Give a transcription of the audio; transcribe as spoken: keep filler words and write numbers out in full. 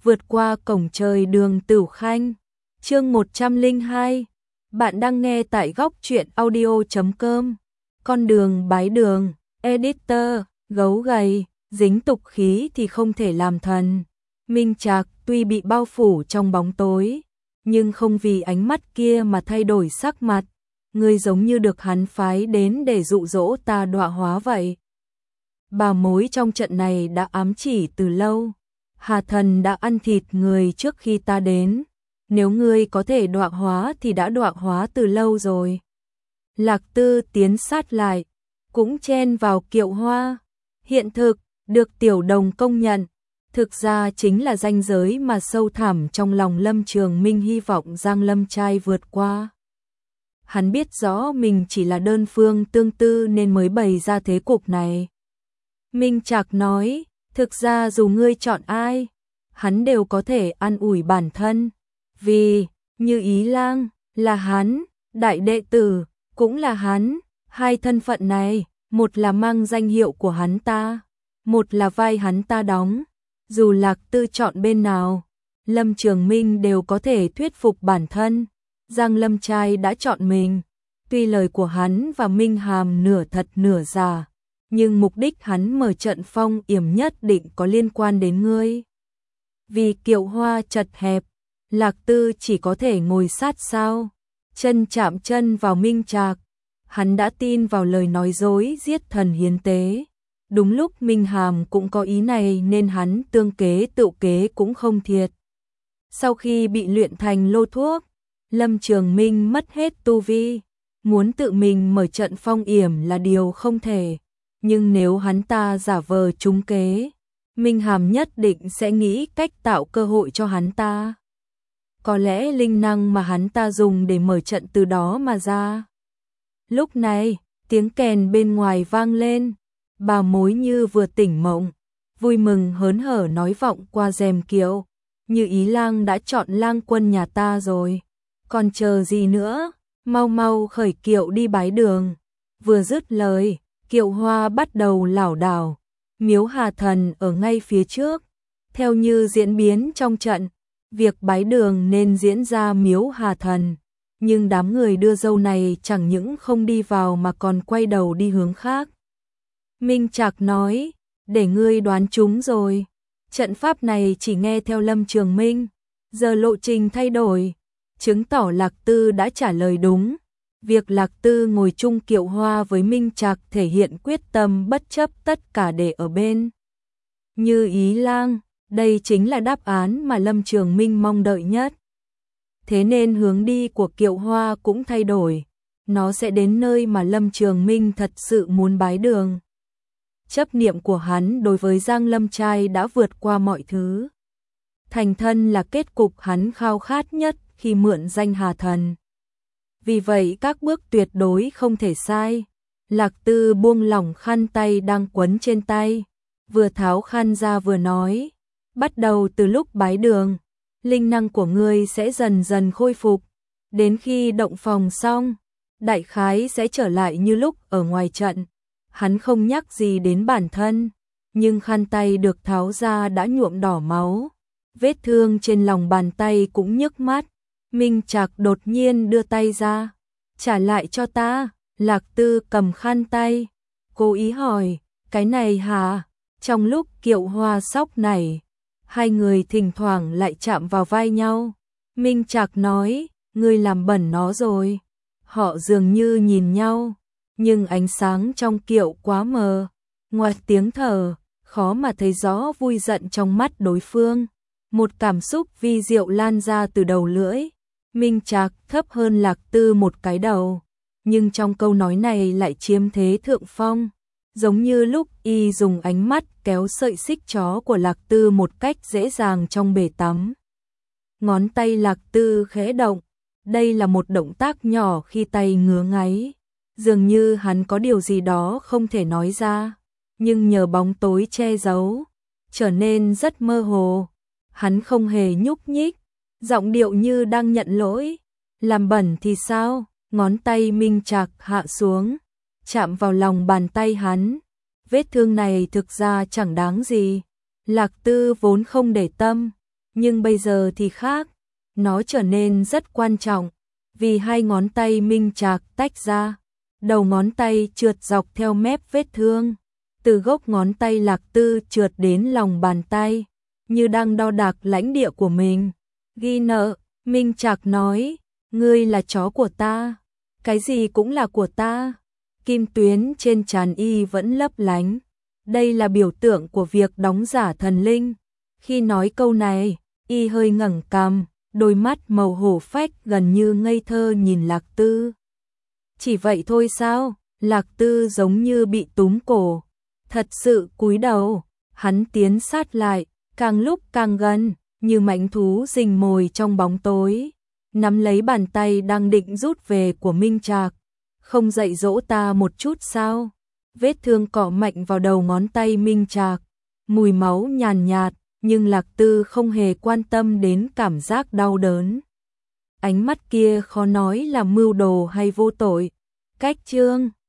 vượt qua cổng trời Đường Tửu Khanh. Chương một trăm lẻ hai. Bạn đang nghe tại góc truyện audio chấm com. Con đường bái đường, editor, gấu gầy, dính tục khí thì không thể làm thần. Minh Trạc tuy bị bao phủ trong bóng tối, nhưng không vì ánh mắt kia mà thay đổi sắc mặt. Ngươi giống như được hắn phái đến để dụ dỗ ta đọa hóa vậy. Bà mối trong trận này đã ám chỉ từ lâu. Hà thần đã ăn thịt người trước khi ta đến. Nếu ngươi có thể đọa hóa thì đã đọa hóa từ lâu rồi. Lạc Tư tiến sát lại, cũng chen vào Kiệu Hoa. Hiện thực, được Tiểu Đồng công nhận, thực ra chính là ranh giới mà sâu thẳm trong lòng Lâm Trường Minh hy vọng Giang Lâm trai vượt qua. Hắn biết rõ mình chỉ là đơn phương tương tư nên mới bày ra thế cục này. Minh Trạc nói, thực ra dù ngươi chọn ai, hắn đều có thể an ủi bản thân. Vì, như Ý Lang, là hắn, đại đệ tử, cũng là hắn, hai thân phận này, một là mang danh hiệu của hắn ta, một là vai hắn ta đóng. Dù Lạc Tư chọn bên nào, Lâm Trường Minh đều có thể thuyết phục bản thân. Giang Lâm trai đã chọn mình, tuy lời của hắn và Minh Hàm nửa thật nửa giả, nhưng mục đích hắn mở trận phong yểm nhất định có liên quan đến ngươi. Vì Kiệu Hoa chật hẹp, Lạc Tư chỉ có thể ngồi sát sao, chân chạm chân vào Minh Trạc. Hắn đã tin vào lời nói dối giết thần hiến tế. Đúng lúc Minh Hàm cũng có ý này nên hắn tương kế tự kế cũng không thiệt. Sau khi bị luyện thành lô thuốc, Lâm Trường Minh mất hết tu vi, muốn tự mình mở trận phong yểm là điều không thể. Nhưng nếu hắn ta giả vờ trúng kế, Minh Hàm nhất định sẽ nghĩ cách tạo cơ hội cho hắn ta. Có lẽ linh năng mà hắn ta dùng để mở trận từ đó mà ra. Lúc này, tiếng kèn bên ngoài vang lên, bà mối như vừa tỉnh mộng, vui mừng hớn hở nói vọng qua rèm kiệu, Như Ý Lang đã chọn lang quân nhà ta rồi, còn chờ gì nữa, mau mau khởi kiệu đi bái đường. Vừa dứt lời, Kiệu Hoa bắt đầu lảo đảo, miếu Hà thần ở ngay phía trước, theo như diễn biến trong trận. Việc bái đường nên diễn ra miếu Hà thần, nhưng đám người đưa dâu này chẳng những không đi vào mà còn quay đầu đi hướng khác. Minh Trạc nói, để ngươi đoán chúng rồi, trận pháp này chỉ nghe theo Lâm Trường Minh, giờ lộ trình thay đổi, chứng tỏ Lạc Tư đã trả lời đúng. Việc Lạc Tư ngồi chung Kiệu Hoa với Minh Trạc thể hiện quyết tâm bất chấp tất cả để ở bên Như Ý Lang. Đây chính là đáp án mà Lâm Trường Minh mong đợi nhất. Thế nên hướng đi của Kiệu Hoa cũng thay đổi. Nó sẽ đến nơi mà Lâm Trường Minh thật sự muốn bái đường. Chấp niệm của hắn đối với Giang Lâm trai đã vượt qua mọi thứ. Thành thân là kết cục hắn khao khát nhất khi mượn danh Hà thần. Vì vậy các bước tuyệt đối không thể sai. Lạc Tư buông lỏng khăn tay đang quấn trên tay, vừa tháo khăn ra vừa nói, bắt đầu từ lúc bái đường, linh năng của ngươi sẽ dần dần khôi phục, đến khi động phòng xong, đại khái sẽ trở lại như lúc ở ngoài trận. Hắn không nhắc gì đến bản thân, nhưng khăn tay được tháo ra đã nhuộm đỏ máu, vết thương trên lòng bàn tay cũng nhức mắt. Minh Trạc đột nhiên đưa tay ra, trả lại cho ta. Lạc Tư cầm khăn tay, cố ý hỏi, cái này hả? Trong lúc Kiệu Hoa sóc này, hai người thỉnh thoảng lại chạm vào vai nhau. Minh Trạc nói, ngươi làm bẩn nó rồi. Họ dường như nhìn nhau, nhưng ánh sáng trong kiệu quá mờ, ngoài tiếng thở, khó mà thấy rõ vui giận trong mắt đối phương. Một cảm xúc vi diệu lan ra từ đầu lưỡi. Minh Trạc thấp hơn Lạc Tư một cái đầu, nhưng trong câu nói này lại chiếm thế thượng phong. Giống như lúc y dùng ánh mắt kéo sợi xích chó của Lạc Tư một cách dễ dàng trong bể tắm. Ngón tay Lạc Tư khẽ động, đây là một động tác nhỏ khi tay ngứa ngáy. Dường như hắn có điều gì đó không thể nói ra, nhưng nhờ bóng tối che giấu, trở nên rất mơ hồ. Hắn không hề nhúc nhích, giọng điệu như đang nhận lỗi. Làm bẩn thì sao? Ngón tay Minh Trạc hạ xuống, chạm vào lòng bàn tay hắn. Vết thương này thực ra chẳng đáng gì. Lạc Tư vốn không để tâm, Nhưng bây giờ thì khác, nó trở nên rất quan trọng, vì hai ngón tay Minh Trạc tách ra, đầu ngón tay trượt dọc theo mép vết thương, từ gốc ngón tay Lạc Tư trượt đến lòng bàn tay, như đang đo đạc lãnh địa của mình. Ghi nợ, Minh Trạc nói, ngươi là chó của ta, cái gì cũng là của ta. Kim tuyến trên trán y vẫn lấp lánh, đây là biểu tượng của việc đóng giả thần linh. Khi nói câu này, y hơi ngẩng cằm, đôi mắt màu hổ phách gần như ngây thơ nhìn Lạc Tư. Chỉ vậy thôi sao? Lạc Tư giống như bị túm cổ, thật sự cúi đầu, hắn tiến sát lại, càng lúc càng gần, như mãnh thú rình mồi trong bóng tối, nắm lấy bàn tay đang định rút về của Minh Trạc. Không dạy dỗ ta một chút sao? Vết thương cọ mạnh vào đầu ngón tay Minh Trạc, mùi máu nhàn nhạt, nhưng Lạc Tư không hề quan tâm đến cảm giác đau đớn. Ánh mắt kia khó nói là mưu đồ hay vô tội. Cách chương